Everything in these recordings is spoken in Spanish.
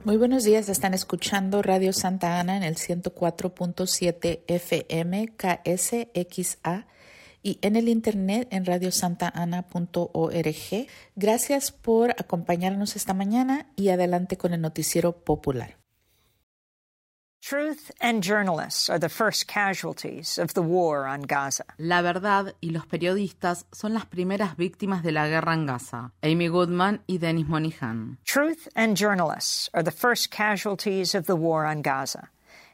Muy buenos días, están escuchando Radio Santa Ana en el 104.7 FM KSXA y en el internet en radiosantana.org. Gracias por acompañarnos esta mañana y adelante con el noticiero popular. Truth and journalists are the first casualties of the war on Gaza. La verdad y los periodistas son las primeras víctimas de la guerra en Gaza. Amy Goodman y Dennis Monihan. Truth and journalists are the first casualties of the war on Gaza.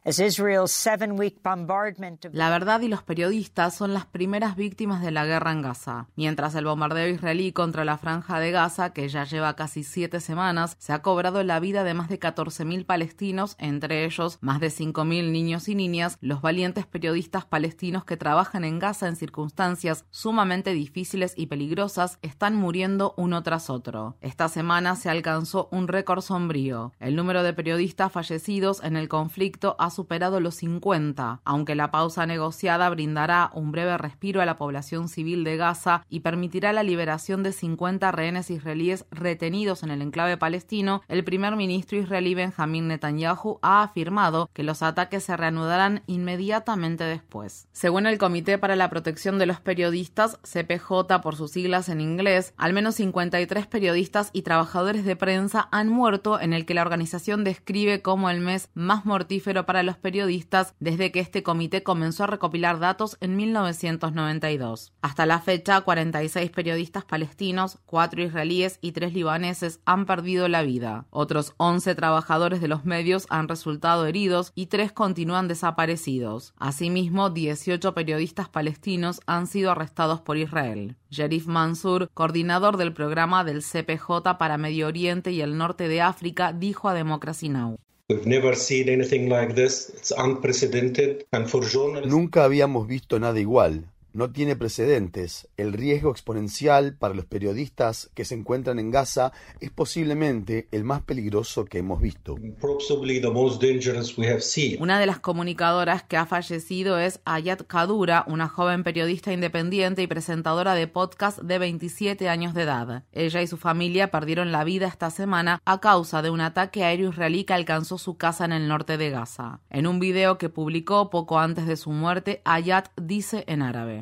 La verdad y los periodistas son las primeras víctimas de la guerra en Gaza. Mientras el bombardeo israelí contra la franja de Gaza, que ya lleva casi 7 semanas, se ha cobrado la vida de más de 14.000 palestinos, entre ellos más de 5.000 niños y niñas, los valientes periodistas palestinos que trabajan en Gaza en circunstancias sumamente difíciles y peligrosas están muriendo uno tras otro. Esta semana se alcanzó un récord sombrío. El número de periodistas fallecidos en el conflicto ha superado los 50, aunque la pausa negociada brindará un breve respiro a la población civil de Gaza y permitirá la liberación de 50 rehenes israelíes retenidos en el enclave palestino. El primer ministro israelí Benjamín Netanyahu ha afirmado que los ataques se reanudarán inmediatamente después. Según el Comité para la Protección de los Periodistas, CPJ por sus siglas en inglés, al menos 53 periodistas y trabajadores de prensa han muerto en el que la organización describe como el mes más mortífero para los periodistas desde que este comité comenzó a recopilar datos en 1992. Hasta la fecha, 46 periodistas palestinos, 4 israelíes y 3 libaneses han perdido la vida. Otros 11 trabajadores de los medios han resultado heridos y 3 continúan desaparecidos. Asimismo, 18 periodistas palestinos han sido arrestados por Israel. Sherif Mansour, coordinador del programa del CPJ para Medio Oriente y el norte de África, dijo a Democracy Now! Nunca habíamos visto nada igual. No tiene precedentes. El riesgo exponencial para los periodistas que se encuentran en Gaza es posiblemente el más peligroso que hemos visto. Una de las comunicadoras que ha fallecido es Ayat Kadura, una joven periodista independiente y presentadora de podcast de 27 años de edad. Ella y su familia perdieron la vida esta semana a causa de un ataque aéreo israelí que alcanzó su casa en el norte de Gaza. En un video que publicó poco antes de su muerte, Ayat dice en árabe: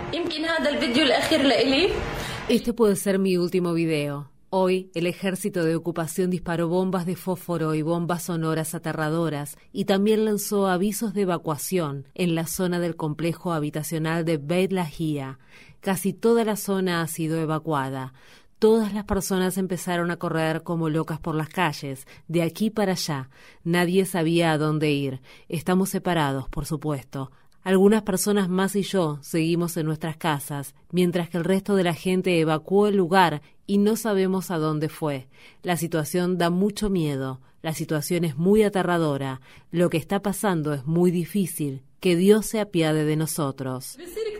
Este puede ser mi último video. Hoy, el ejército de ocupación disparó bombas de fósforo y bombas sonoras aterradoras y también lanzó avisos de evacuación en la zona del complejo habitacional de Beit Lahia. Casi toda la zona ha sido evacuada. Todas las personas empezaron a correr como locas por las calles, de aquí para allá. Nadie sabía a dónde ir. Estamos separados, por supuesto. Algunas personas más y yo seguimos en nuestras casas, mientras que el resto de la gente evacuó el lugar y no sabemos a dónde fue. La situación da mucho miedo, la situación es muy aterradora, lo que está pasando es muy difícil. Que Dios se apiade de nosotros.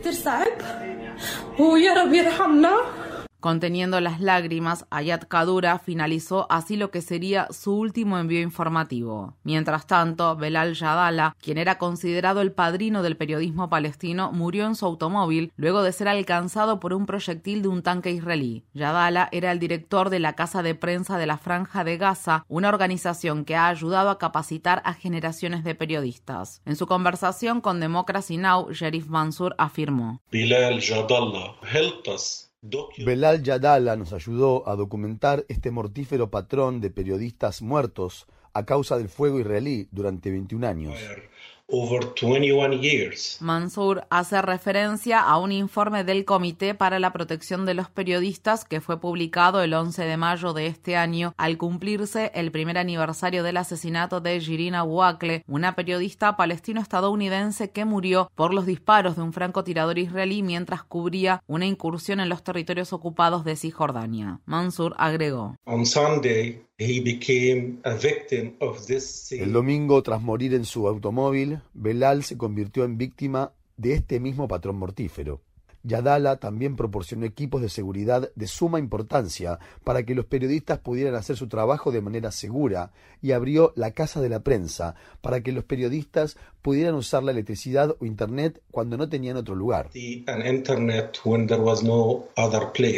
Conteniendo las lágrimas, Ayat Kadura finalizó así lo que sería su último envío informativo. Mientras tanto, Belal Yadala, quien era considerado el padrino del periodismo palestino, murió en su automóvil luego de ser alcanzado por un proyectil de un tanque israelí. Yadala era el director de la Casa de Prensa de la Franja de Gaza, una organización que ha ayudado a capacitar a generaciones de periodistas. En su conversación con Democracy Now!, Sherif Mansour afirmó: Belal Yadala nos ayudó a documentar este mortífero patrón de periodistas muertos a causa del fuego israelí durante 21 años. Mansour hace referencia a un informe del Comité para la Protección de los Periodistas que fue publicado el 11 de mayo de este año al cumplirse el primer aniversario del asesinato de Shirin Abu Akleh, una periodista palestino-estadounidense que murió por los disparos de un francotirador israelí mientras cubría una incursión en los territorios ocupados de Cisjordania. Mansour agregó: El domingo, tras morir en su automóvil, Belal se convirtió en víctima de este mismo patrón mortífero. Yadala también proporcionó equipos de seguridad de suma importancia para que los periodistas pudieran hacer su trabajo de manera segura y abrió la Casa de la Prensa para que los periodistas pudieran usar la electricidad o internet cuando no tenían otro lugar.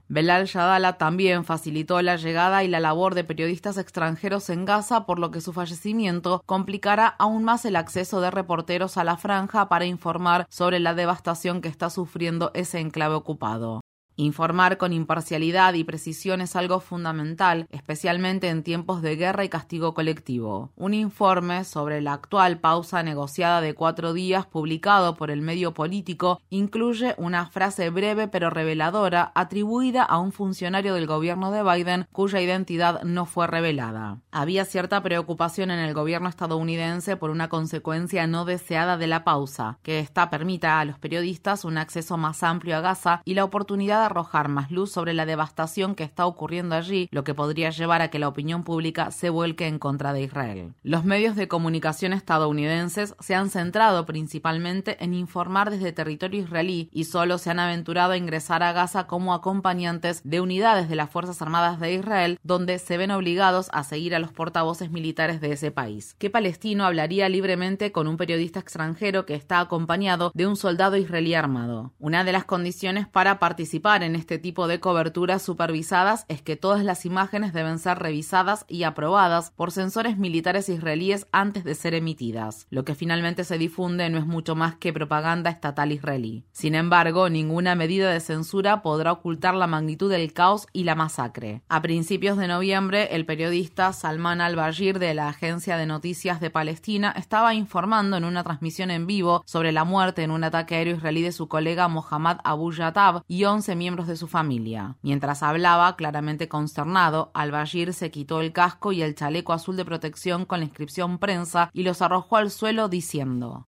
Belal Yadala también facilitó la llegada y la labor de periodistas extranjeros en Gaza, por lo que su fallecimiento complicará aún más el acceso de reporteros a la franja para informar sobre la devastación que está sufriendo ese enclave ocupado. Informar con imparcialidad y precisión es algo fundamental, especialmente en tiempos de guerra y castigo colectivo. Un informe sobre la actual pausa negociada de 4 días publicado por el medio político incluye una frase breve pero reveladora atribuida a un funcionario del gobierno de Biden cuya identidad no fue revelada. Había cierta preocupación en el gobierno estadounidense por una consecuencia no deseada de la pausa, que ésta permita a los periodistas un acceso más amplio a Gaza y la oportunidad arrojar más luz sobre la devastación que está ocurriendo allí, lo que podría llevar a que la opinión pública se vuelque en contra de Israel. Los medios de comunicación estadounidenses se han centrado principalmente en informar desde territorio israelí y solo se han aventurado a ingresar a Gaza como acompañantes de unidades de las Fuerzas Armadas de Israel, donde se ven obligados a seguir a los portavoces militares de ese país. ¿Qué palestino hablaría libremente con un periodista extranjero que está acompañado de un soldado israelí armado? Una de las condiciones para participar en este tipo de coberturas supervisadas es que todas las imágenes deben ser revisadas y aprobadas por sensores militares israelíes antes de ser emitidas. Lo que finalmente se difunde no es mucho más que propaganda estatal israelí. Sin embargo, ninguna medida de censura podrá ocultar la magnitud del caos y la masacre. A principios de noviembre, el periodista Salman al-Bashir de la agencia de noticias de Palestina estaba informando en una transmisión en vivo sobre la muerte en un ataque aéreo israelí de su colega Mohammad Abu Yatab y 11 miembros de su familia. Mientras hablaba, claramente consternado, al-Bashir se quitó el casco y el chaleco azul de protección con la inscripción prensa y los arrojó al suelo diciendo: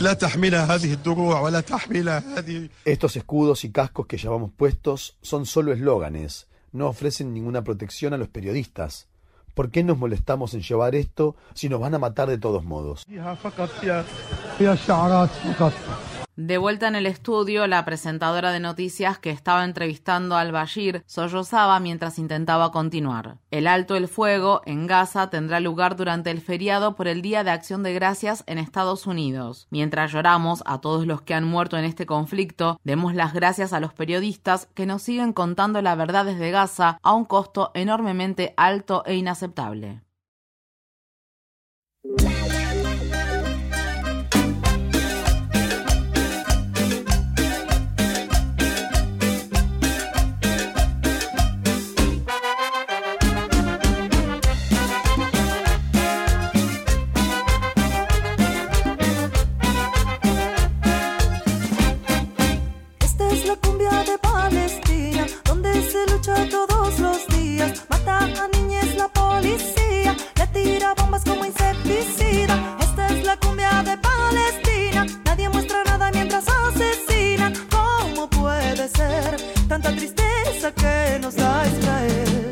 estos escudos y cascos que llevamos puestos son solo eslóganes, no ofrecen ninguna protección a los periodistas. ¿Por qué nos molestamos en llevar esto si nos van a matar de todos modos? De vuelta en el estudio, la presentadora de noticias que estaba entrevistando al-Bashir sollozaba mientras intentaba continuar. El alto el fuego en Gaza tendrá lugar durante el feriado por el Día de Acción de Gracias en Estados Unidos. Mientras lloramos a todos los que han muerto en este conflicto, demos las gracias a los periodistas que nos siguen contando la verdad desde Gaza a un costo enormemente alto e inaceptable. Todos los días mata a niñas la policía, le tira bombas como insecticida. Esta es la cumbia de Palestina. Nadie muestra nada mientras asesinan. ¿Cómo puede ser tanta tristeza que nos da Israel?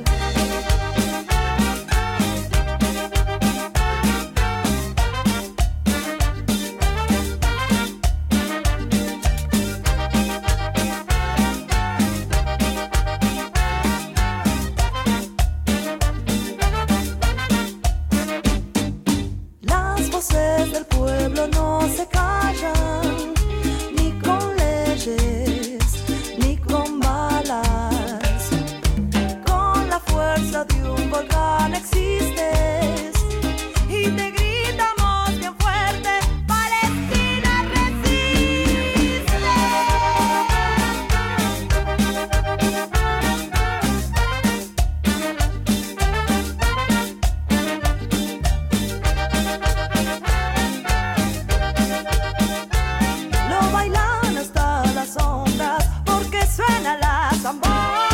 Del pueblo no se callan, ni con leyes, ni con balas. Con la fuerza de un volcán existes y te gritamos bien fuerte: Palestina resiste. Suena la zambomba.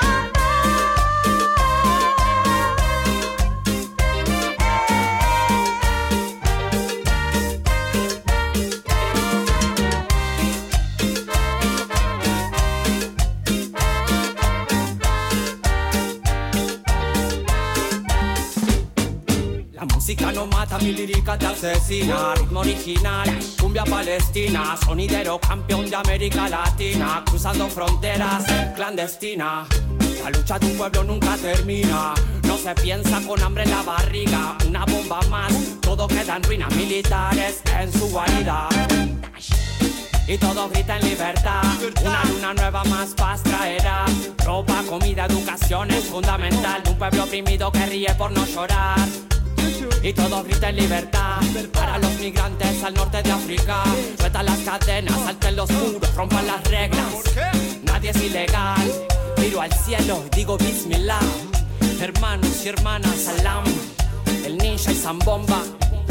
La música no mata, mi lírica te asesina. Ritmo original, cumbia palestina. Sonidero campeón de América Latina. Cruzando fronteras, clandestina. La lucha de un pueblo nunca termina. No se piensa con hambre en la barriga. Una bomba más, todo queda en ruinas militares en su guarida. y todos gritan libertad. Una luna nueva más paz traerá. Ropa, comida, educación es fundamental. Un pueblo oprimido que ríe por no llorar. Y todos gritan libertad para los migrantes al norte de África. Sueltan las cadenas, salten los muros, rompan las reglas. Nadie es ilegal. Miro al cielo y digo Bismillah. Hermanos y hermanas, salam. El ninja y Zambomba.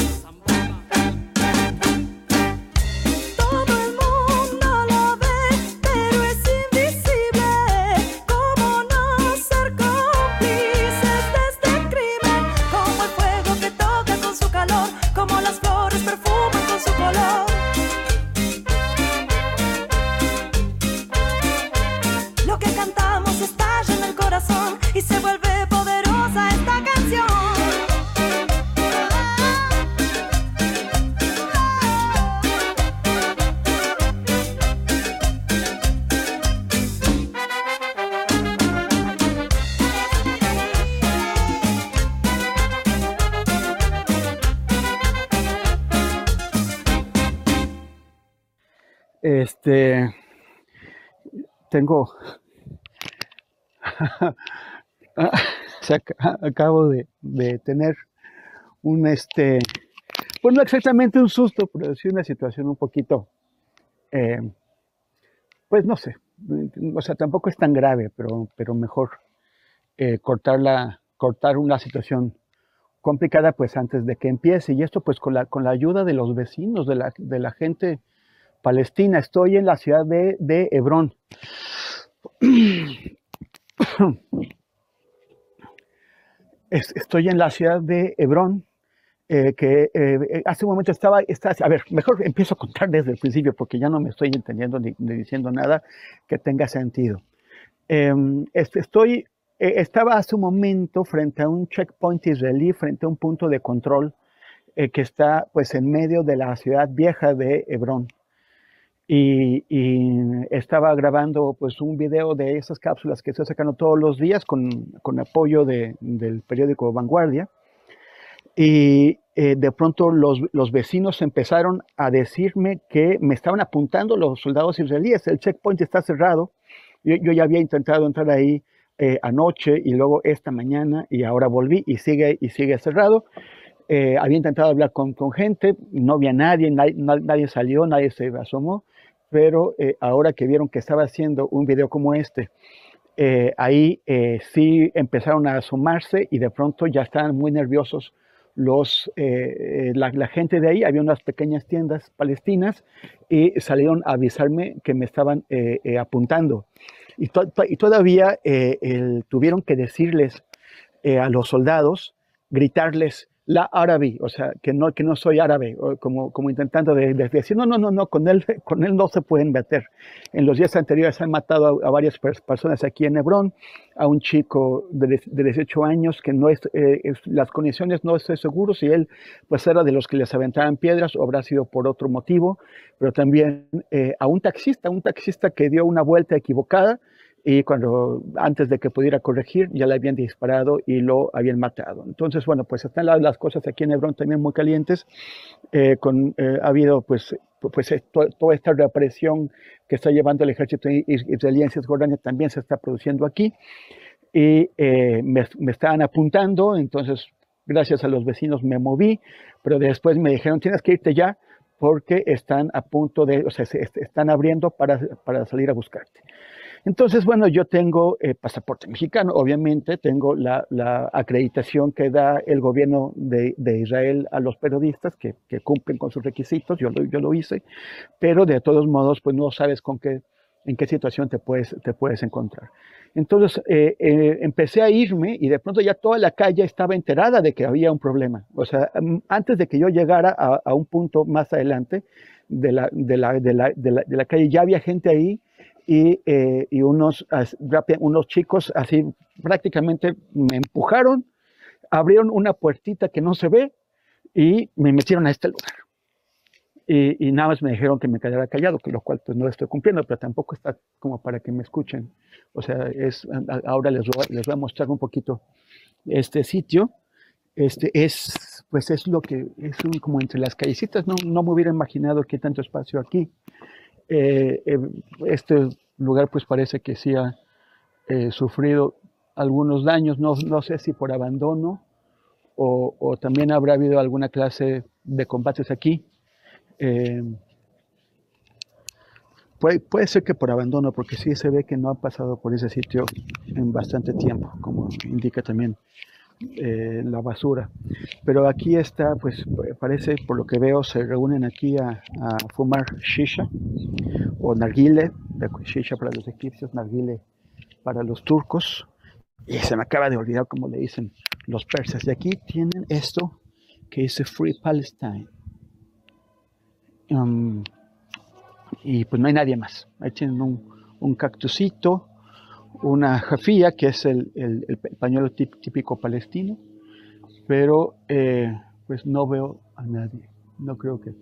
Y se vuelve poderosa esta canción. Tengo acabo de tener un pues no exactamente un susto, pero sí una situación un poquito pues no sé, o sea, tampoco es tan grave, pero mejor cortar una situación complicada pues antes de que empiece. Y esto pues con la ayuda de los vecinos, de la gente palestina. Estoy en la ciudad de Hebrón. Estoy en la ciudad de Hebrón, que hace un momento estaba, a ver, mejor empiezo a contar desde el principio porque ya no me estoy entendiendo ni diciendo nada que tenga sentido. Estaba hace un momento frente a un checkpoint israelí, frente a un punto de control que está pues en medio de la ciudad vieja de Hebrón. Y estaba grabando pues un video de esas cápsulas que estoy sacando todos los días con apoyo del periódico Vanguardia. Y de pronto los vecinos empezaron a decirme que me estaban apuntando los soldados israelíes. El checkpoint está cerrado. Yo ya había intentado entrar ahí anoche y luego esta mañana y ahora volví y sigue cerrado. Había intentado hablar con gente, no había nadie salió, nadie se asomó, pero ahora que vieron que estaba haciendo un video como este, ahí sí empezaron a asomarse y de pronto ya estaban muy nerviosos la gente de ahí. Había unas pequeñas tiendas palestinas y salieron a avisarme que me estaban apuntando. Y todavía tuvieron que decirles a los soldados, gritarles la árabe, o sea, que no soy árabe, como intentando decir, no, con él no se pueden meter. En los días anteriores han matado a varias personas aquí en Hebrón, a un chico de 18 años que no las condiciones no estoy seguro si él pues era de los que les aventaban piedras o habrá sido por otro motivo, pero también a un taxista que dio una vuelta equivocada y antes de que pudiera corregir ya le habían disparado y lo habían matado. Entonces, bueno, pues están las cosas aquí en Hebrón también muy calientes. Ha habido pues toda esta represión que está llevando el ejército israelí en Cisjordania también se está produciendo aquí y me estaban apuntando. Entonces, gracias a los vecinos me moví, pero después me dijeron tienes que irte ya porque están a punto están abriendo para salir a buscarte. Entonces, bueno, yo tengo pasaporte mexicano, obviamente, tengo la acreditación que da el gobierno de Israel a los periodistas que cumplen con sus requisitos, yo lo hice, pero de todos modos, pues no sabes en qué situación te puedes encontrar. Entonces, empecé a irme y de pronto ya toda la calle estaba enterada de que había un problema. O sea, antes de que yo llegara a un punto más adelante de la calle, ya había gente ahí. Y unos chicos así prácticamente me empujaron, abrieron una puertita que no se ve y me metieron a este lugar. Y nada más me dijeron que me quedara callado, que lo cual pues no estoy cumpliendo, pero tampoco está como para que me escuchen. O sea, ahora les voy a mostrar un poquito este sitio. Es lo que es como entre las callecitas, no me hubiera imaginado que hay tanto espacio aquí. Este lugar pues parece que sí ha sufrido algunos daños, no sé si por abandono o también habrá habido alguna clase de combates aquí. Puede ser que por abandono, porque sí se ve que no ha pasado por ese sitio en bastante tiempo, como indica también la basura. Pero aquí está, pues parece, por lo que veo, se reúnen aquí a fumar shisha o narguile, shisha para los egipcios, narguile para los turcos. Y se me acaba de olvidar cómo le dicen los persas. Y aquí tienen esto que dice Free Palestine. Y pues no hay nadie más. Ahí tienen un cactusito, una jafía, que es el pañuelo típico palestino, pero pues no veo a nadie. No creo que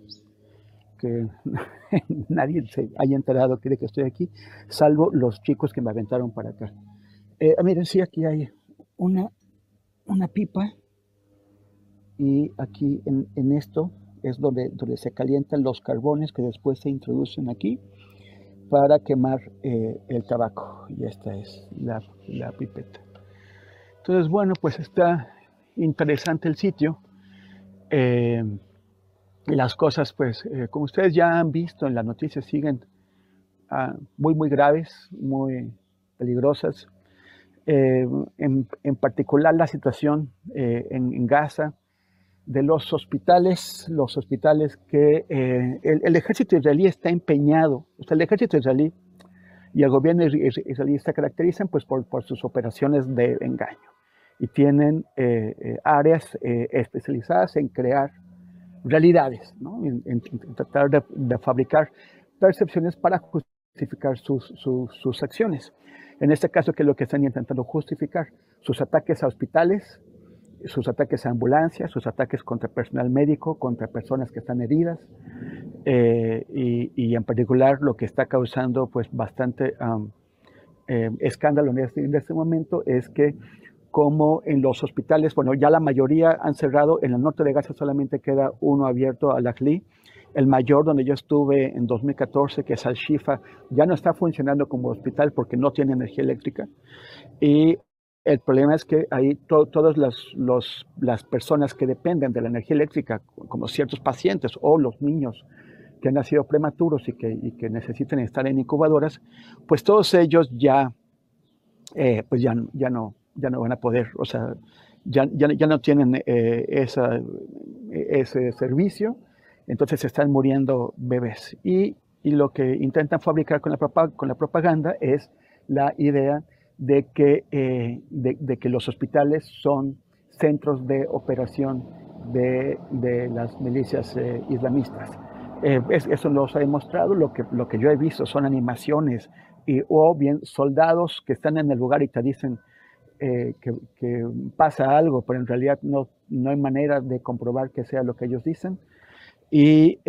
nadie se haya enterado de que estoy aquí, salvo los chicos que me aventaron para acá. Miren, sí, aquí hay una pipa, y aquí en esto es donde se calientan los carbones que después se introducen aquí para quemar el tabaco. Y esta es la pipeta. Entonces, bueno, pues está interesante el sitio. Las cosas, pues, como ustedes ya han visto en las noticias, siguen muy, muy graves, muy peligrosas. En particular la situación en Gaza, de los hospitales que el ejército israelí está empeñado. O sea, el ejército israelí y el gobierno israelí se caracterizan pues por sus operaciones de engaño, y tienen áreas especializadas en crear realidades, ¿no? en tratar de fabricar percepciones para justificar sus acciones. En este caso, ¿qué es lo que están intentando justificar? Sus ataques a hospitales, sus ataques a ambulancias, sus ataques contra personal médico, contra personas que están heridas, y en particular lo que está causando pues bastante escándalo en este momento es que, como en los hospitales, bueno, ya la mayoría han cerrado. En el norte de Gaza solamente queda uno abierto, Al-Ahli. El mayor, donde yo estuve en 2014, que es Al-Shifa, ya no está funcionando como hospital porque no tiene energía eléctrica. Y el problema es que ahí todas las personas que dependen de la energía eléctrica, como ciertos pacientes o los niños que han nacido prematuros y que necesitan estar en incubadoras, pues todos ellos ya no van a poder, o sea, ya no tienen ese servicio. Entonces están muriendo bebés. Y lo que intentan fabricar con la propaganda es la idea de que los hospitales son centros de operación de las milicias islamistas. Eso no se ha demostrado. Lo que yo he visto son animaciones o bien soldados que están en el lugar y te dicen que pasa algo, pero en realidad no hay manera de comprobar que sea lo que ellos dicen. Y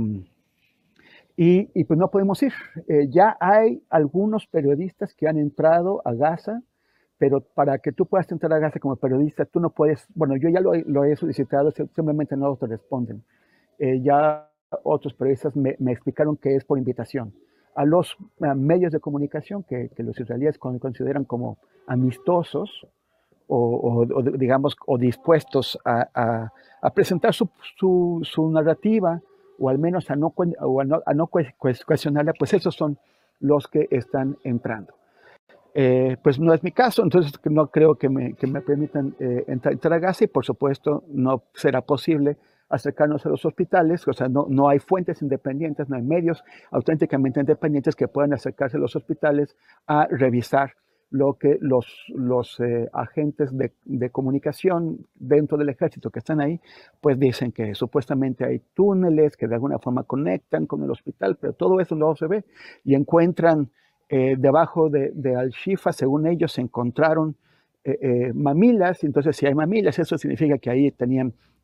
pues no podemos ir. Ya hay algunos periodistas que han entrado a Gaza, pero para que tú puedas entrar a Gaza como periodista, tú no puedes. Bueno, yo ya lo he solicitado, simplemente no te responden. Ya otros periodistas me explicaron que es por invitación a los medios de comunicación que los israelíes consideran como amistosos o digamos, o dispuestos a presentar su narrativa, o al menos a no cuestionarla. Pues esos son los que están entrando. Pues no es mi caso, entonces no creo que me permitan entrar a Gaza, y por supuesto no será posible acercarnos a los hospitales. O sea, no hay fuentes independientes, no hay medios auténticamente independientes que puedan acercarse a los hospitales a revisar lo que los agentes de comunicación dentro del ejército que están ahí, pues dicen que supuestamente hay túneles que de alguna forma conectan con el hospital, pero todo eso no se ve. Y encuentran debajo de Al-Shifa, según ellos, se encontraron mamilas. Entonces, si hay mamilas, eso significa que ahí tenían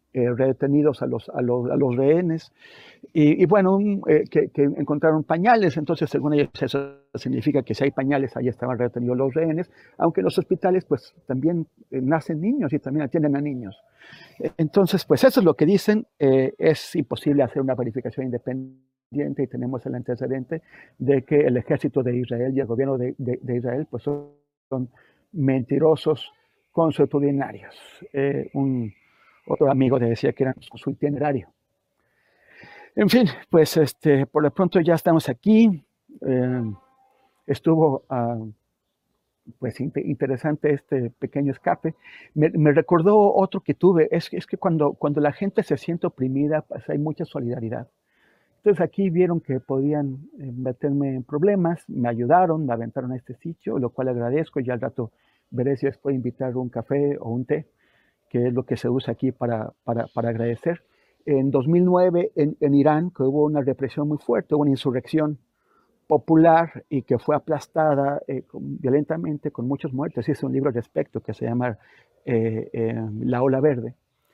retenidos a los rehenes. Y bueno, que encontraron pañales, entonces según ellos eso significa que si hay pañales, ahí estaban retenidos los rehenes, aunque en los hospitales pues también nacen niños y también atienden a niños. Entonces, pues eso es lo que dicen. Es imposible hacer una verificación independiente y tenemos el antecedente de que el ejército de Israel y el gobierno de Israel pues son mentirosos consuetudinarios. Otro amigo le decía que era su itinerario. En fin, pues por lo pronto ya estamos aquí. Estuvo pues interesante este pequeño escape. Me recordó otro que tuve. Es que cuando la gente se siente oprimida, pues hay mucha solidaridad. Entonces aquí vieron que podían meterme en problemas, me ayudaron, me aventaron a este sitio, lo cual agradezco. Y al rato veré si les puedo invitar un café o un té, que es lo que se usa aquí para agradecer. En 2009, en Irán, que hubo una represión muy fuerte, hubo una insurrección popular y que fue aplastada violentamente con muchos muertos. Hice un libro al respecto que se llama La Ola Verde.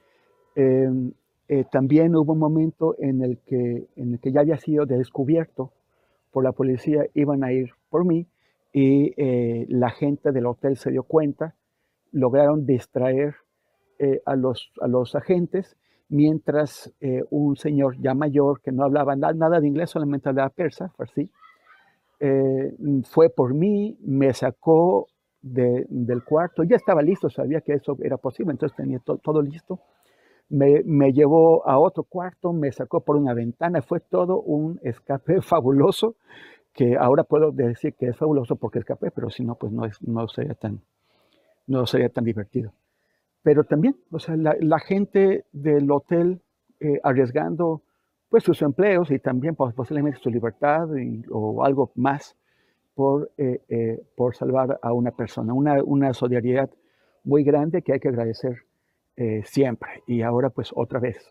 También hubo un momento en el que ya había sido descubierto por la policía, iban a ir por mí y la gente del hotel se dio cuenta, lograron distraer a los agentes, mientras un señor ya mayor que no hablaba nada de inglés, solamente hablaba persa, farsi, fue por mí, me sacó del cuarto, ya estaba listo, sabía que eso era posible, entonces tenía todo listo, me llevó a otro cuarto, me sacó por una ventana, fue todo un escape fabuloso, que ahora puedo decir que es fabuloso porque escapé, pero si no, pues no sería tan divertido. Pero también, o sea, la gente del hotel arriesgando pues sus empleos y también posiblemente su libertad o algo más por salvar a una persona. Una solidaridad muy grande que hay que agradecer siempre. Y ahora pues otra vez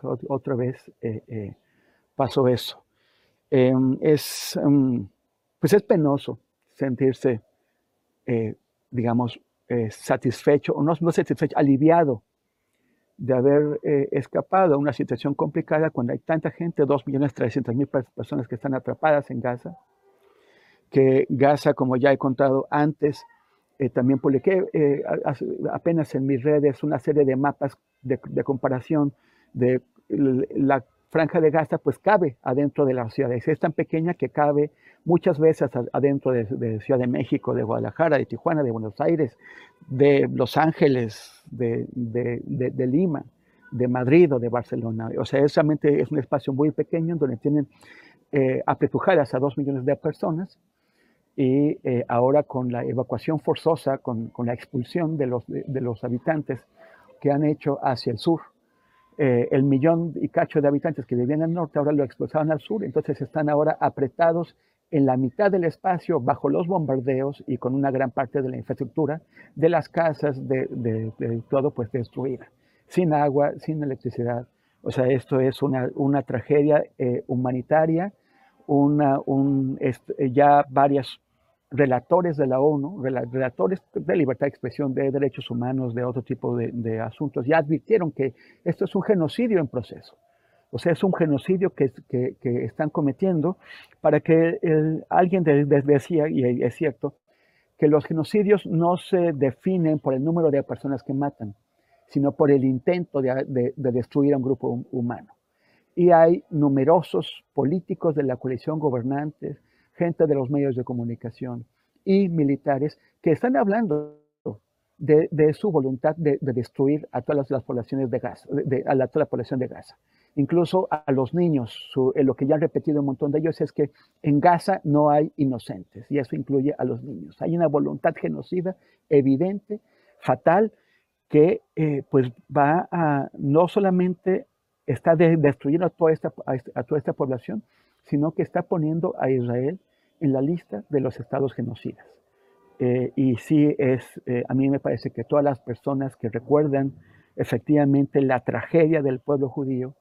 pasó eso. Pues es penoso sentirse, digamos, satisfecho, o no satisfecho, aliviado de haber escapado a una situación complicada cuando hay tanta gente, 2.300.000 personas que están atrapadas en Gaza, que Gaza, como ya he contado antes, también publiqué apenas en mis redes una serie de mapas de comparación de la franja de Gaza, pues cabe adentro de las ciudades. Es tan pequeña que cabe muchas veces adentro de Ciudad de México, de Guadalajara, de Tijuana, de Buenos Aires, de Los Ángeles, de Lima, de Madrid o de Barcelona. O sea, realmente es un espacio muy pequeño donde tienen apretujadas a 2 millones de personas. Y ahora con la evacuación forzosa, con la expulsión de los habitantes que han hecho hacia el sur, el 1 millón y cacho de habitantes que vivían al norte ahora lo expulsaron al sur, entonces están ahora apretados en la mitad del espacio bajo los bombardeos y con una gran parte de la infraestructura de las casas, de todo pues destruida, sin agua, sin electricidad. O sea, esto es una tragedia humanitaria, ya varios relatores de la ONU, relatores de libertad de expresión, de derechos humanos, de otro tipo de asuntos, ya advirtieron que esto es un genocidio en proceso. O sea, es un genocidio que están cometiendo para que alguien decía, y es cierto, que los genocidios no se definen por el número de personas que matan, sino por el intento de destruir a un grupo humano. Y hay numerosos políticos de la coalición gobernantes, gente de los medios de comunicación y militares que están hablando de su voluntad de destruir a todas las poblaciones de Gaza, toda la población de Gaza, incluso a los niños. Lo que ya han repetido un montón de ellos es que en Gaza no hay inocentes, y eso incluye a los niños. Hay una voluntad genocida evidente, fatal, que pues va a no solamente está destruyendo a toda esta población, sino que está poniendo a Israel en la lista de los estados genocidas. Y sí, a mí me parece que todas las personas que recuerdan efectivamente la tragedia del pueblo judío,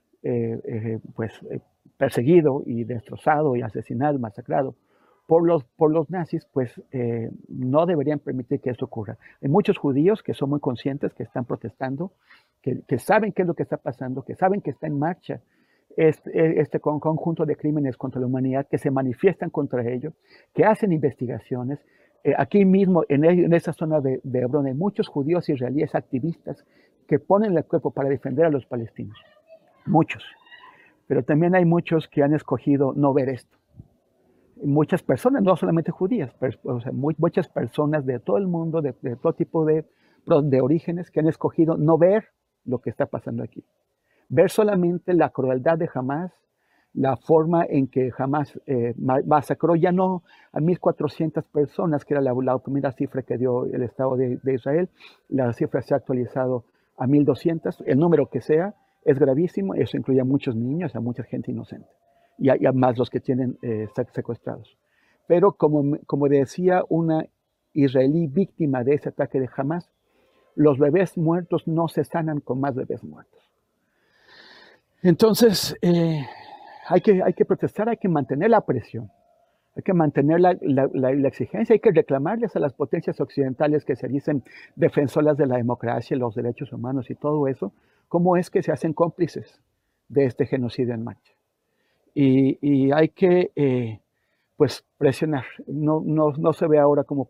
perseguido y destrozado y asesinado, masacrado por los nazis, pues no deberían permitir que esto ocurra. Hay muchos judíos que son muy conscientes, que están protestando, que saben qué es lo que está pasando, que saben que está en marcha este conjunto de crímenes contra la humanidad, que se manifiestan contra ellos, que hacen investigaciones. Aquí mismo, en esa zona de Hebrón, hay muchos judíos israelíes activistas que ponen el cuerpo para defender a los palestinos. Muchos. Pero también hay muchos que han escogido no ver esto. Muchas personas, no solamente judías, pero, o sea, muchas personas de todo el mundo, de todo tipo de orígenes, que han escogido no ver lo que está pasando aquí. Ver solamente la crueldad de Hamás, la forma en que Hamás masacró ya no a 1.400 personas, que era la primera cifra que dio el Estado de Israel. La cifra se ha actualizado a 1.200, el número que sea, es gravísimo. Eso incluye a muchos niños, a mucha gente inocente, y a más los que tienen secuestrados. Pero como decía una israelí víctima de ese ataque de Hamás, los bebés muertos no se sanan con más bebés muertos. Entonces, hay que protestar, hay que mantener la presión, hay que mantener la exigencia, hay que reclamarles a las potencias occidentales que se dicen defensoras de la democracia, los derechos humanos y todo eso, cómo es que se hacen cómplices de este genocidio en marcha. Y hay que pues presionar. No se ve ahora cómo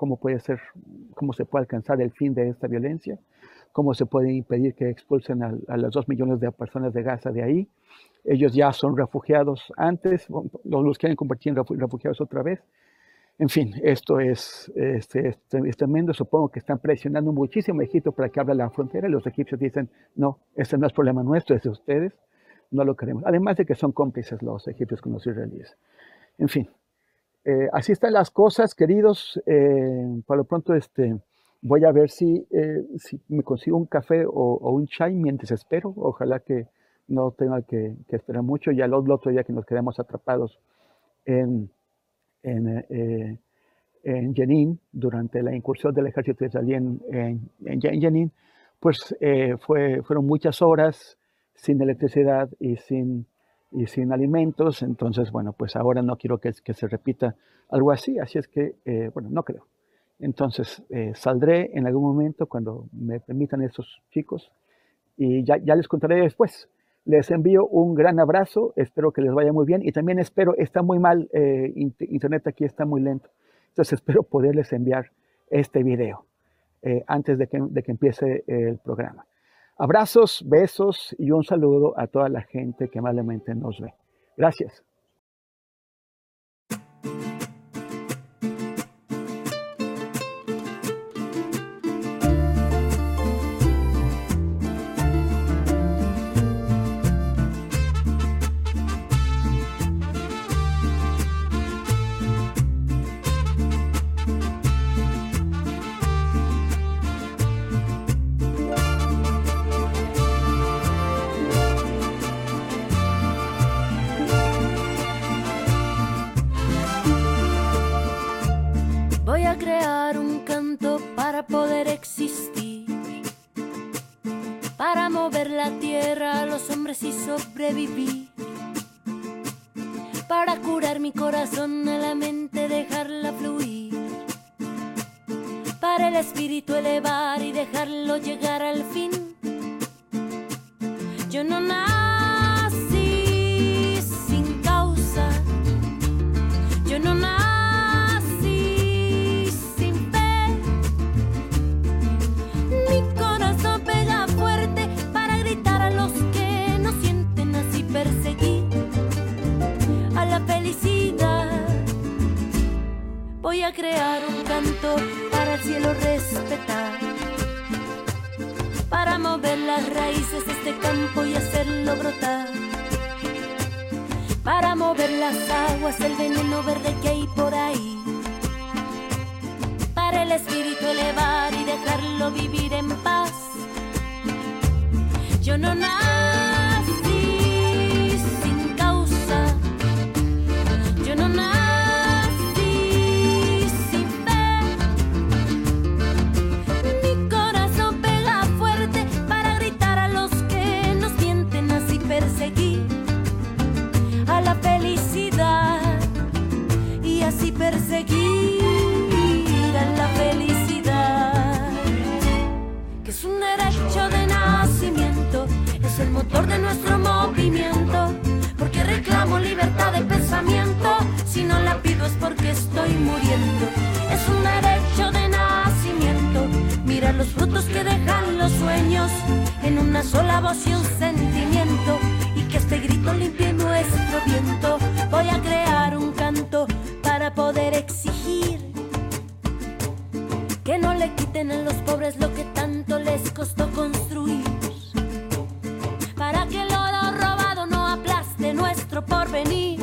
se puede alcanzar el fin de esta violencia, cómo se puede impedir que expulsen a las 2 millones de personas de Gaza de ahí. Ellos ya son refugiados antes, los quieren convertir en refugiados otra vez. En fin, esto es tremendo. Supongo que están presionando muchísimo a Egipto para que abra la frontera. Los egipcios dicen, no, este no es problema nuestro, es de ustedes, no lo queremos. Además de que son cómplices los egipcios con los israelíes. En fin, así están las cosas, queridos. Por lo pronto voy a ver si me consigo un café o un chai mientras espero. Ojalá que no tenga que esperar mucho. Ya el otro día que nos quedamos atrapados en Jenin, durante la incursión del ejército israelí en Jenin, pues fueron muchas horas sin electricidad y sin alimentos. Entonces, bueno, pues ahora no quiero que se repita algo así es que, bueno, no creo. Entonces, saldré en algún momento cuando me permitan estos chicos y ya les contaré después. Les envío un gran abrazo, espero que les vaya muy bien y también está muy mal, internet aquí está muy lento, entonces espero poderles enviar este video antes de que empiece el programa. Abrazos, besos y un saludo a toda la gente que amablemente nos ve. Gracias. Sobrevivir, para curar mi corazón, a la mente dejarla fluir, para el espíritu elevar y dejarlo llegar al fin. Yo no nací sin causa, yo no nací sin fe, mi corazón pega fuerte para gritar a los que perseguir a la felicidad. Voy a crear un canto para el cielo respetar, para mover las raíces de este campo y hacerlo brotar, para mover las aguas, el veneno verde que hay por ahí, para el espíritu elevar y dejarlo vivir en paz. Yo no nací perseguir motor de nuestro movimiento, porque reclamo libertad de pensamiento. Si no la pido es porque estoy muriendo. Es un derecho de nacimiento. Mira los frutos que dejan los sueños en una sola voz y un sentimiento. Y que este grito limpie nuestro viento. Voy a crear un canto para poder exigir que no le quiten a los pobres lo que tanto les costó construir. Para que el oro robado no aplaste nuestro porvenir.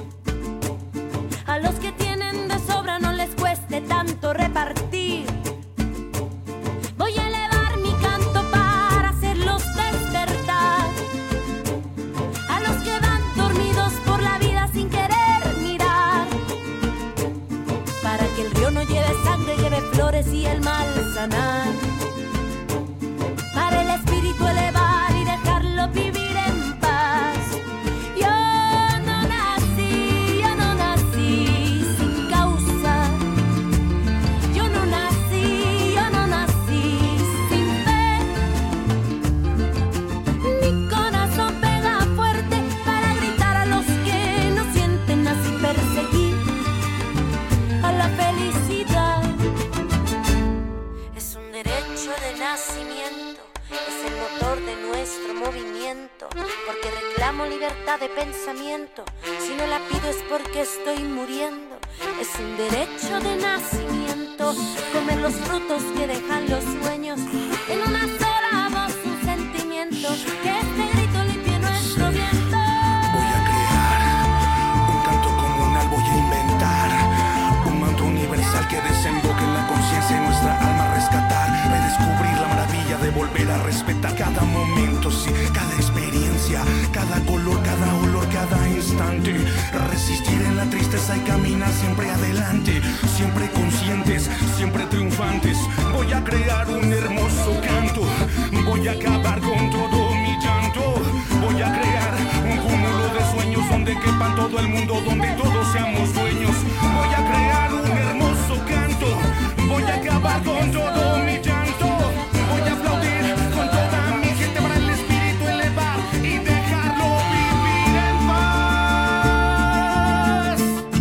A los que tienen de sobra no les cueste tanto repartir. Voy a elevar mi canto para hacerlos despertar. A los que van dormidos por la vida sin querer mirar. Para que el río no lleve sangre, lleve flores y el mal sanar. Para el espíritu elevar y dejarlo vivir en paz. Yo no nací sin causa. Yo no nací sin fe. Mi corazón pega fuerte para gritar a los que no sienten, así perseguir a la felicidad. Es un derecho de nacimiento, es el motor de nuestro movimiento, porque reclamo libertad de pensamiento. Si no la pido es porque estoy muriendo. Es un derecho de nacimiento, comer los frutos que dejan los sueños en una sola voz, un sentimiento. Que este grito limpie nuestro viento. Voy a crear un canto comunal, voy a inventar un manto universal que desemboque en la conciencia de nuestra alma, rescatar, redescubrir la maravilla de volver a respetar cada momento, sí, cada experiencia, cada color, cada olor, cada instante. Resistir en la tristeza y caminar siempre adelante, siempre conscientes, siempre triunfantes. Voy a crear un hermoso canto, voy a acabar con todo mi llanto. Voy a crear un cúmulo de sueños donde quepan todo el mundo, donde todos seamos dueños. Voy a crear un hermoso canto, voy a acabar con todo mi llanto. Voy a aplaudir con toda mi gente para el espíritu elevar y dejarlo vivir en paz.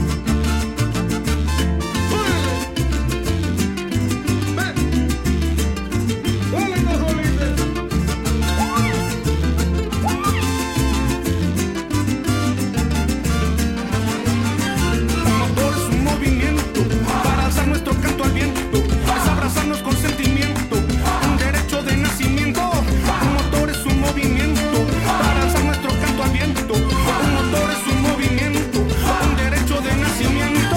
Un motor es un movimiento para alzar nuestro canto al viento. Es abrazarnos con sentimiento, un derecho de nacimiento. Un motor es un movimiento para alzar nuestro canto al viento. Un motor es un movimiento, un derecho de nacimiento.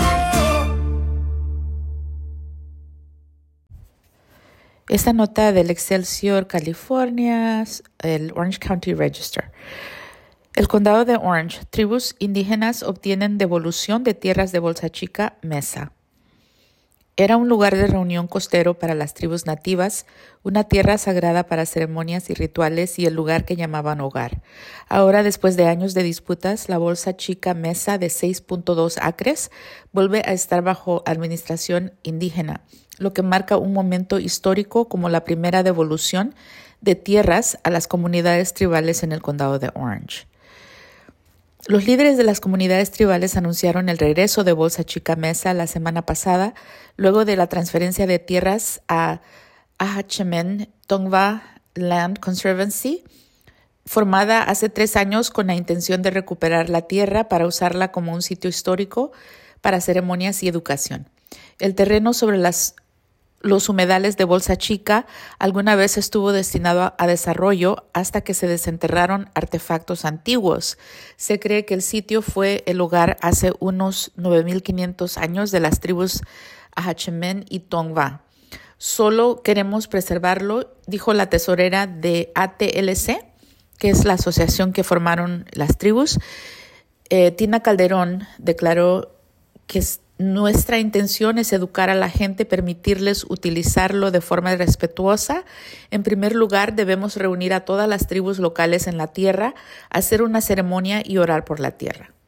Esta nota del Excelsior, California, el Orange County Register. El condado de Orange, tribus indígenas obtienen devolución de tierras de Bolsa Chica, Mesa. Era un lugar de reunión costero para las tribus nativas, una tierra sagrada para ceremonias y rituales y el lugar que llamaban hogar. Ahora, después de años de disputas, la Bolsa Chica Mesa de 6.2 acres vuelve a estar bajo administración indígena, lo que marca un momento histórico como la primera devolución de tierras a las comunidades tribales en el condado de Orange. Los líderes de las comunidades tribales anunciaron el regreso de Bolsa Chica Mesa la semana pasada, luego de la transferencia de tierras a Ahachemen Tongva Land Conservancy, formada hace 3 años con la intención de recuperar la tierra para usarla como un sitio histórico para ceremonias y educación. El terreno sobre los humedales de Bolsa Chica alguna vez estuvo destinado a desarrollo hasta que se desenterraron artefactos antiguos. Se cree que el sitio fue el hogar hace unos 9.500 años de las tribus Ahachemen y Tongva. Solo queremos preservarlo, dijo la tesorera de ATLC, que es la asociación que formaron las tribus. Tina Calderón declaró que nuestra intención es educar a la gente, permitirles utilizarlo de forma respetuosa. En primer lugar, debemos reunir a todas las tribus locales en la tierra, hacer una ceremonia y orar por la tierra.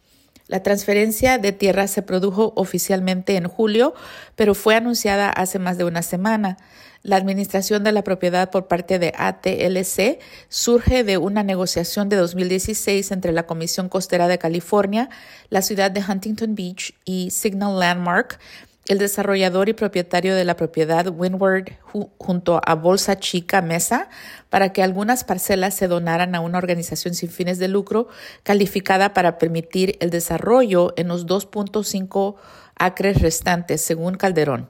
La transferencia de tierra se produjo oficialmente en julio, pero fue anunciada hace más de una semana. La administración de la propiedad por parte de ATLC surge de una negociación de 2016 entre la Comisión Costera de California, la ciudad de Huntington Beach y Signal Landmark, el desarrollador y propietario de la propiedad Windward junto a Bolsa Chica Mesa, para que algunas parcelas se donaran a una organización sin fines de lucro calificada para permitir el desarrollo en los 2.5 acres restantes, según Calderón.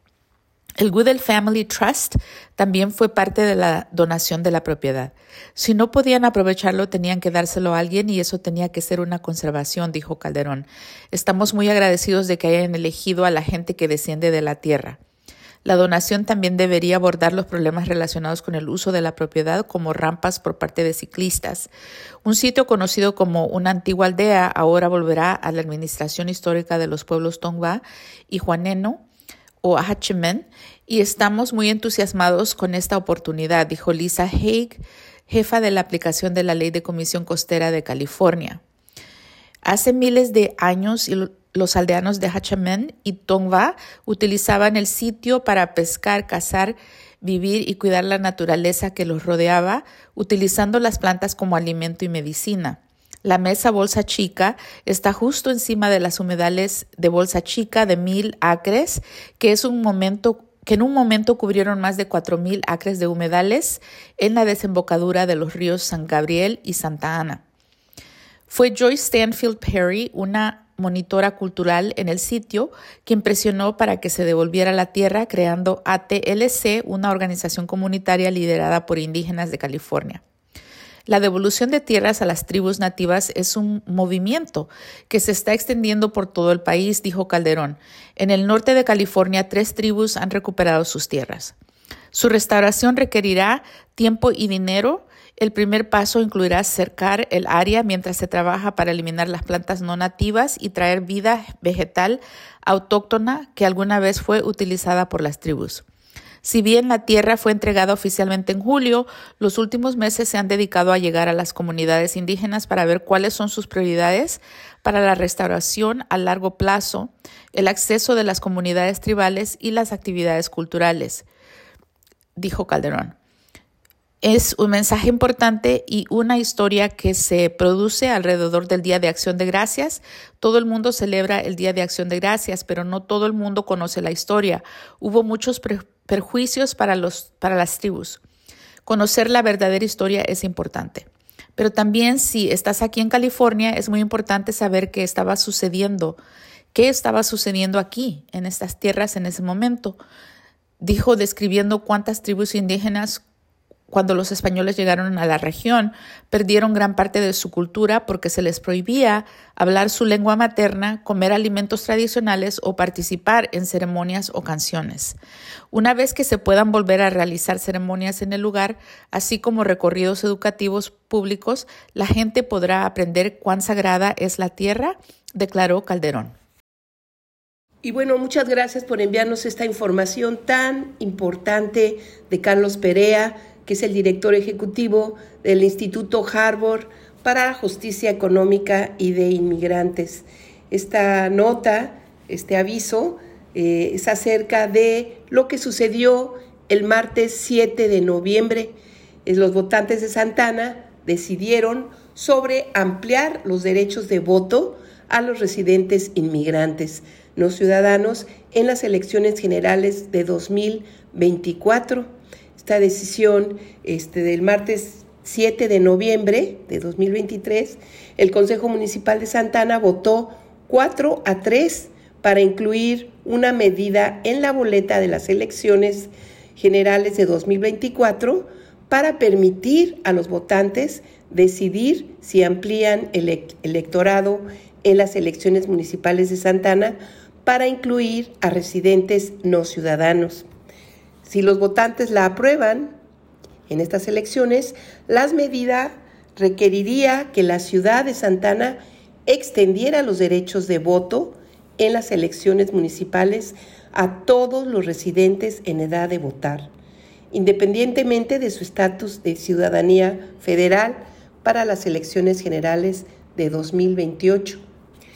El Goodell Family Trust también fue parte de la donación de la propiedad. Si no podían aprovecharlo, tenían que dárselo a alguien y eso tenía que ser una conservación, dijo Calderón. Estamos muy agradecidos de que hayan elegido a la gente que desciende de la tierra. La donación también debería abordar los problemas relacionados con el uso de la propiedad, como rampas por parte de ciclistas. Un sitio conocido como una antigua aldea ahora volverá a la administración histórica de los pueblos Tongva y Juaneno, o Ahachimen, y estamos muy entusiasmados con esta oportunidad, dijo Lisa Haig, jefa de la aplicación de la Ley de Comisión Costera de California. Hace miles de años, los aldeanos de Ahachimen y Tongva utilizaban el sitio para pescar, cazar, vivir y cuidar la naturaleza que los rodeaba, utilizando las plantas como alimento y medicina. La mesa Bolsa Chica está justo encima de las humedales de Bolsa Chica de 1,000 acres, que en un momento cubrieron más de 4,000 acres de humedales en la desembocadura de los ríos San Gabriel y Santa Ana. Fue Joyce Stanfield Perry, una monitora cultural en el sitio, quien presionó para que se devolviera la tierra, creando ATLC, una organización comunitaria liderada por indígenas de California. La devolución de tierras a las tribus nativas es un movimiento que se está extendiendo por todo el país, dijo Calderón. En el norte de California, 3 tribus han recuperado sus tierras. Su restauración requerirá tiempo y dinero. El primer paso incluirá cercar el área mientras se trabaja para eliminar las plantas no nativas y traer vida vegetal autóctona que alguna vez fue utilizada por las tribus. Si bien la tierra fue entregada oficialmente en julio, los últimos meses se han dedicado a llegar a las comunidades indígenas para ver cuáles son sus prioridades para la restauración a largo plazo, el acceso de las comunidades tribales y las actividades culturales, dijo Calderón. Es un mensaje importante y una historia que se produce alrededor del Día de Acción de Gracias. Todo el mundo celebra el Día de Acción de Gracias, pero no todo el mundo conoce la historia. Hubo muchos perjuicios para las tribus. Conocer la verdadera historia es importante. Pero también si estás aquí en California, es muy importante saber qué estaba sucediendo aquí, en estas tierras en ese momento. Dijo describiendo cuántas tribus indígenas, cuando los españoles llegaron a la región, perdieron gran parte de su cultura porque se les prohibía hablar su lengua materna, comer alimentos tradicionales o participar en ceremonias o canciones. Una vez que se puedan volver a realizar ceremonias en el lugar, así como recorridos educativos públicos, la gente podrá aprender cuán sagrada es la tierra, declaró Calderón. Y bueno, muchas gracias por enviarnos esta información tan importante de Carlos Perea, que es el director ejecutivo del Instituto Harbor para la Justicia Económica y de Inmigrantes. Esta nota, este aviso, es acerca de lo que sucedió el martes 7 de noviembre. Los votantes de Santa Ana decidieron sobre ampliar los derechos de voto a los residentes inmigrantes no ciudadanos en las elecciones generales de 2024. Esta decisión del martes 7 de noviembre de 2023, el Consejo Municipal de Santa Ana votó 4-3 para incluir una medida en la boleta de las elecciones generales de 2024 para permitir a los votantes decidir si amplían el electorado en las elecciones municipales de Santa Ana para incluir a residentes no ciudadanos. Si los votantes la aprueban en estas elecciones, la medida requeriría que la ciudad de Santa Ana extendiera los derechos de voto en las elecciones municipales a todos los residentes en edad de votar, independientemente de su estatus de ciudadanía federal para las elecciones generales de 2028.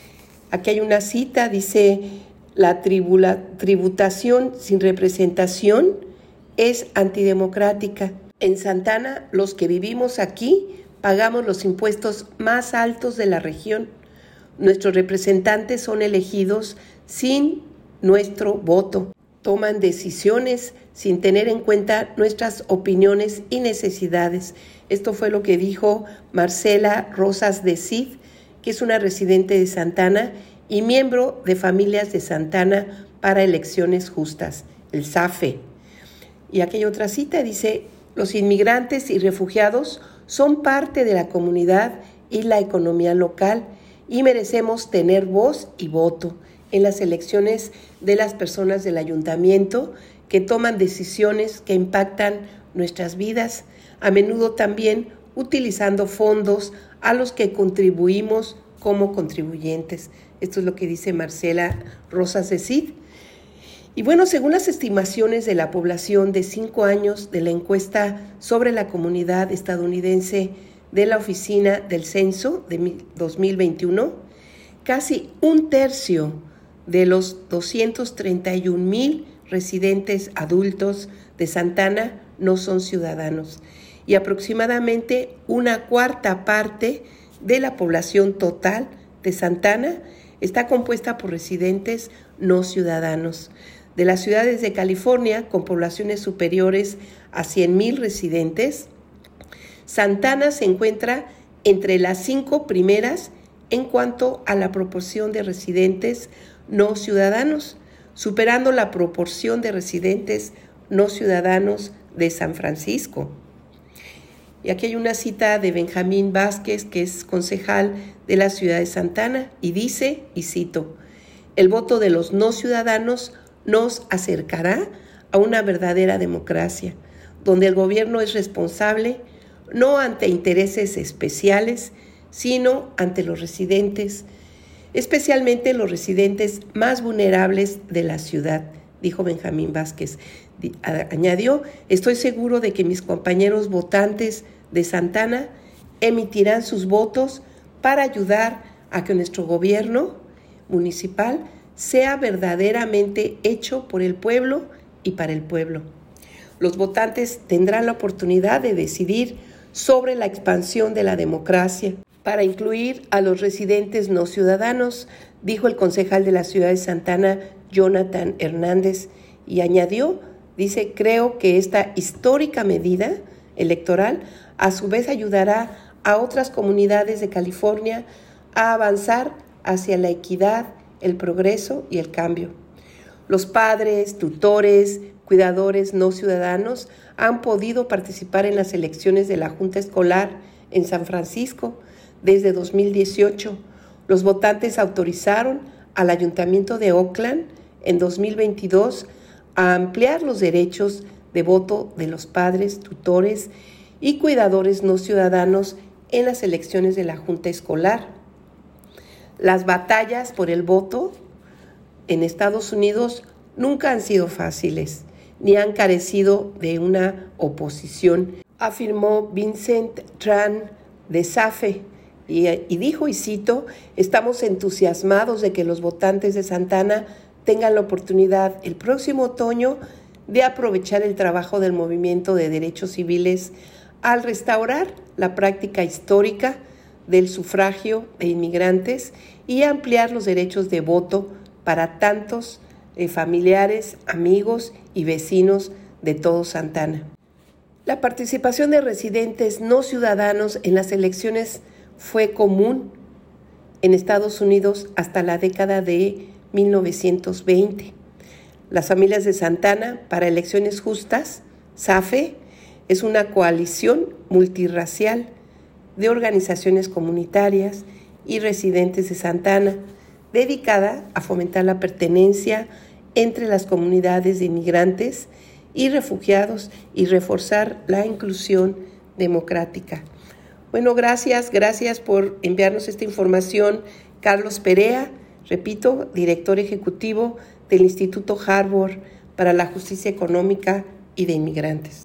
Aquí hay una cita, dice, la tributación sin representación es antidemocrática. En Santana, los que vivimos aquí pagamos los impuestos más altos de la región. Nuestros representantes son elegidos sin nuestro voto. Toman decisiones sin tener en cuenta nuestras opiniones y necesidades. Esto fue lo que dijo Marcela Rosas de Cid, que es una residente de Santana y miembro de Familias de Santana para Elecciones Justas, el SAFE. Y aquí hay otra cita, dice, los inmigrantes y refugiados son parte de la comunidad y la economía local y merecemos tener voz y voto en las elecciones de las personas del ayuntamiento que toman decisiones que impactan nuestras vidas, a menudo también utilizando fondos a los que contribuimos como contribuyentes. Esto es lo que dice Marcela Rosas de Cid. Y bueno, según las estimaciones de la población de 5 años de la encuesta sobre la comunidad estadounidense de la Oficina del Censo de 2021, casi un tercio de los 231,000 residentes adultos de Santana no son ciudadanos y aproximadamente una cuarta parte de la población total de Santana está compuesta por residentes no ciudadanos. De las ciudades de California con poblaciones superiores a 100,000 residentes, Santana se encuentra entre las 5 primeras en cuanto a la proporción de residentes no ciudadanos, superando la proporción de residentes no ciudadanos de San Francisco. Y aquí hay una cita de Benjamín Vázquez, que es concejal de la ciudad de Santana, y dice, y cito, el voto de los no ciudadanos nos acercará a una verdadera democracia, donde el gobierno es responsable no ante intereses especiales, sino ante los residentes, especialmente los residentes más vulnerables de la ciudad, dijo Benjamín Vázquez. Añadió, estoy seguro de que mis compañeros votantes de Santana emitirán sus votos para ayudar a que nuestro gobierno municipal sea verdaderamente hecho por el pueblo y para el pueblo. Los votantes tendrán la oportunidad de decidir sobre la expansión de la democracia para incluir a los residentes no ciudadanos, dijo el concejal de la ciudad de Santana, Jonathan Hernández, y añadió, dice, creo que esta histórica medida electoral a su vez ayudará a otras comunidades de California a avanzar hacia la equidad, el progreso y el cambio. Los padres, tutores, cuidadores no ciudadanos han podido participar en las elecciones de la Junta Escolar en San Francisco desde 2018. Los votantes autorizaron al Ayuntamiento de Oakland en 2022 a ampliar los derechos de voto de los padres, tutores y cuidadores no ciudadanos en las elecciones de la Junta Escolar. Las batallas por el voto en Estados Unidos nunca han sido fáciles, ni han carecido de una oposición, afirmó Vincent Tran de SAFE, y dijo, y cito, estamos entusiasmados de que los votantes de Santana tengan la oportunidad el próximo otoño de aprovechar el trabajo del movimiento de derechos civiles al restaurar la práctica histórica del sufragio de inmigrantes y ampliar los derechos de voto para tantos familiares, amigos y vecinos de todo Santana. La participación de residentes no ciudadanos en las elecciones fue común en Estados Unidos hasta la década de 1920. Las Familias de Santana para Elecciones Justas, SAFE, es una coalición multirracial de organizaciones comunitarias y residentes de Santana, dedicada a fomentar la pertenencia entre las comunidades de inmigrantes y refugiados y reforzar la inclusión democrática. Bueno, gracias por enviarnos esta información, Carlos Perea, repito, director ejecutivo del Instituto Harbor para la Justicia Económica y de Inmigrantes.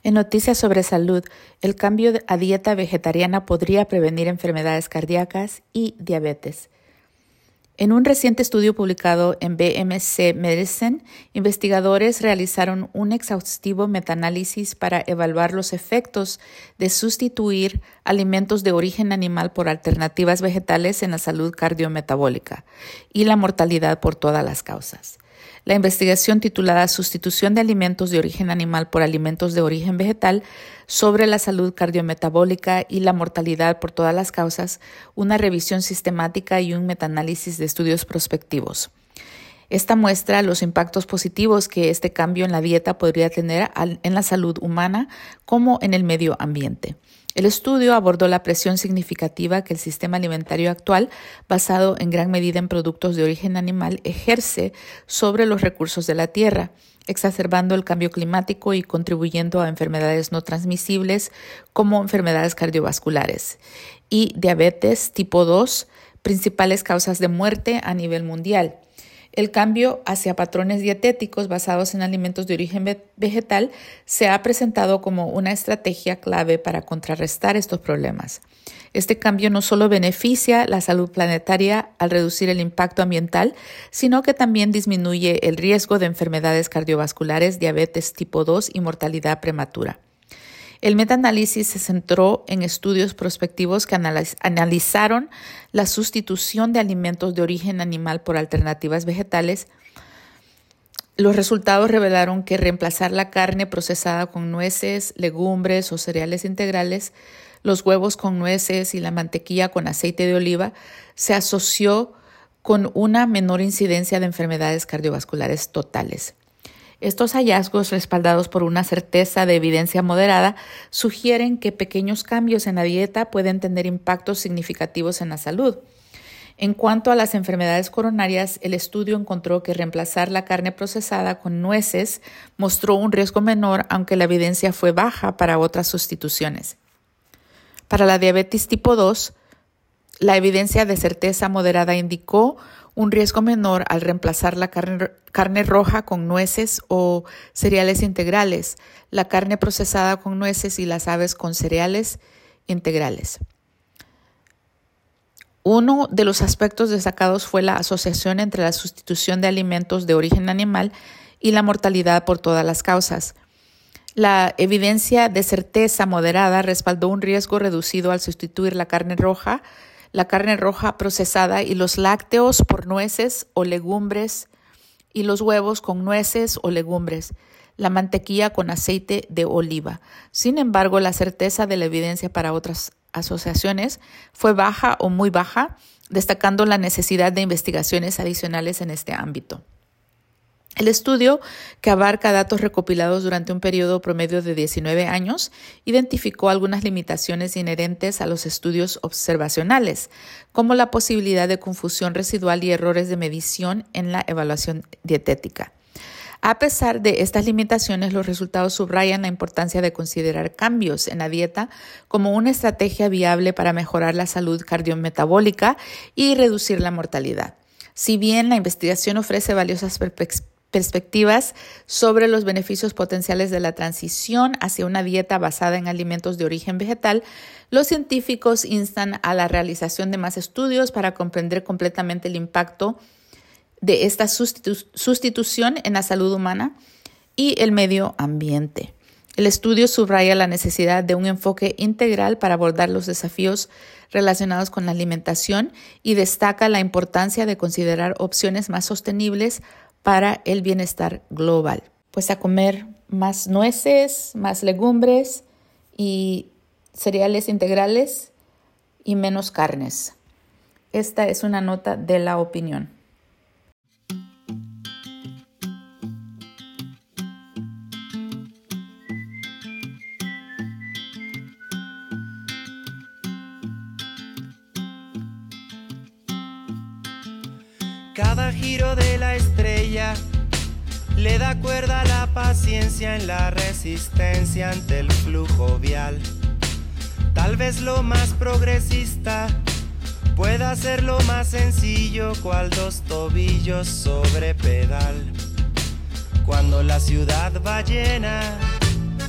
En noticias sobre salud, el cambio a dieta vegetariana podría prevenir enfermedades cardíacas y diabetes. En un reciente estudio publicado en BMC Medicine, investigadores realizaron un exhaustivo metaanálisis para evaluar los efectos de sustituir alimentos de origen animal por alternativas vegetales en la salud cardiometabólica y la mortalidad por todas las causas. La investigación titulada Sustitución de alimentos de origen animal por alimentos de origen vegetal sobre la salud cardiometabólica y la mortalidad por todas las causas, una revisión sistemática y un metaanálisis de estudios prospectivos. Esta muestra los impactos positivos que este cambio en la dieta podría tener en la salud humana como en el medio ambiente. El estudio abordó la presión significativa que el sistema alimentario actual, basado en gran medida en productos de origen animal, ejerce sobre los recursos de la tierra, exacerbando el cambio climático y contribuyendo a enfermedades no transmisibles como enfermedades cardiovasculares y diabetes tipo 2, principales causas de muerte a nivel mundial. El cambio hacia patrones dietéticos basados en alimentos de origen vegetal se ha presentado como una estrategia clave para contrarrestar estos problemas. Este cambio no solo beneficia la salud planetaria al reducir el impacto ambiental, sino que también disminuye el riesgo de enfermedades cardiovasculares, diabetes tipo 2 y mortalidad prematura. El metaanálisis se centró en estudios prospectivos que analizaron la sustitución de alimentos de origen animal por alternativas vegetales. Los resultados revelaron que reemplazar la carne procesada con nueces, legumbres o cereales integrales, los huevos con nueces y la mantequilla con aceite de oliva se asoció con una menor incidencia de enfermedades cardiovasculares totales. Estos hallazgos, respaldados por una certeza de evidencia moderada, sugieren que pequeños cambios en la dieta pueden tener impactos significativos en la salud. En cuanto a las enfermedades coronarias, el estudio encontró que reemplazar la carne procesada con nueces mostró un riesgo menor, aunque la evidencia fue baja para otras sustituciones. Para la diabetes tipo 2, la evidencia de certeza moderada indicó un riesgo menor al reemplazar la carne roja con nueces o cereales integrales, la carne procesada con nueces y las aves con cereales integrales. Uno de los aspectos destacados fue la asociación entre la sustitución de alimentos de origen animal y la mortalidad por todas las causas. La evidencia de certeza moderada respaldó un riesgo reducido al sustituir la carne roja procesada y los lácteos por nueces o legumbres y los huevos con nueces o legumbres, la mantequilla con aceite de oliva. Sin embargo, la certeza de la evidencia para otras asociaciones fue baja o muy baja, destacando la necesidad de investigaciones adicionales en este ámbito. El estudio, que abarca datos recopilados durante un periodo promedio de 19 años, identificó algunas limitaciones inherentes a los estudios observacionales, como la posibilidad de confusión residual y errores de medición en la evaluación dietética. A pesar de estas limitaciones, los resultados subrayan la importancia de considerar cambios en la dieta como una estrategia viable para mejorar la salud cardiometabólica y reducir la mortalidad. Si bien la investigación ofrece valiosas perspectivas sobre los beneficios potenciales de la transición hacia una dieta basada en alimentos de origen vegetal, los científicos instan a la realización de más estudios para comprender completamente el impacto de esta sustitución en la salud humana y el medio ambiente. El estudio subraya la necesidad de un enfoque integral para abordar los desafíos relacionados con la alimentación y destaca la importancia de considerar opciones más sostenibles para el bienestar global. Pues a comer más nueces, más legumbres y cereales integrales y menos carnes. Esta es una nota de La Opinión. Cada giro de la estrella le da cuerda a la paciencia en la resistencia ante el flujo vial. Tal vez lo más progresista pueda ser lo más sencillo, cual dos tobillos sobre pedal. Cuando la ciudad va llena, una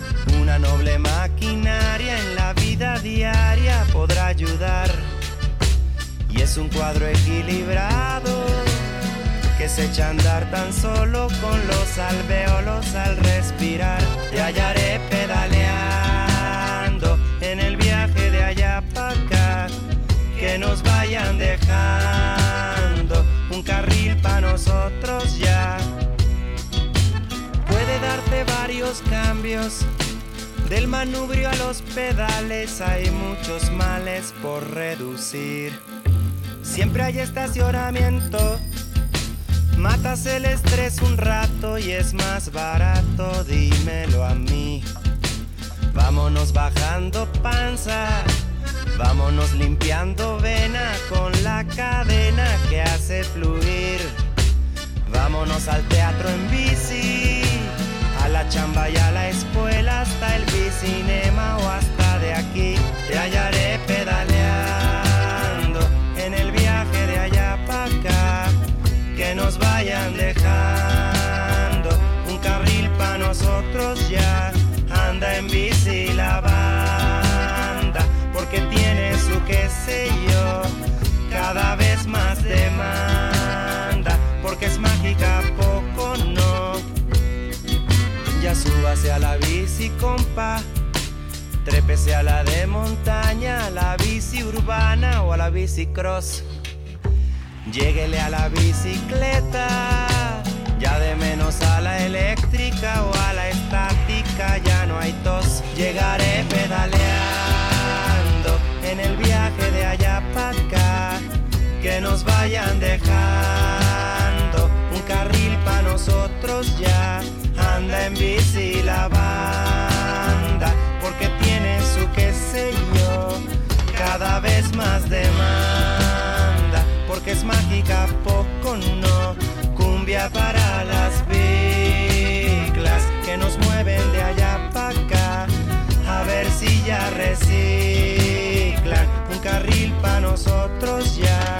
una noble maquinaria en la vida diaria podrá ayudar. Y es un cuadro equilibrado que se echa a andar tan solo con los alvéolos al respirar. Te hallaré pedaleando en el viaje de allá para acá, que nos vayan dejando un carril para nosotros ya. Puede darte varios cambios, del manubrio a los pedales hay muchos males por reducir. Siempre hay estacionamiento, matas el estrés un rato y es más barato, dímelo a mí. Vámonos bajando panza, vámonos limpiando vena con la cadena que hace fluir. Vámonos al teatro en bici, a la chamba y a la escuela, hasta el bicinema o hasta de aquí. Te hallaré pedaleando en el viaje de allá para acá, que nos vayan dejando un carril para nosotros ya. Anda en bici la banda, porque tiene su qué sé yo, cada vez más demanda, porque es mágica, poco no. Ya súbase a la bici, compa, trépese a la de montaña, a la bici urbana o a la bici cross. Lléguele a la bicicleta, ya de menos a la eléctrica o a la estática, ya no hay tos. Llegaré pedaleando en el viaje de allá para acá, que nos vayan dejando un carril para nosotros ya. Anda en bici la banda, porque tiene su qué sé yo, cada vez más demanda, porque es mágica, poco no. Cumbia para las biclas que nos mueven de allá para acá, a ver si ya reciclan un carril para nosotros ya.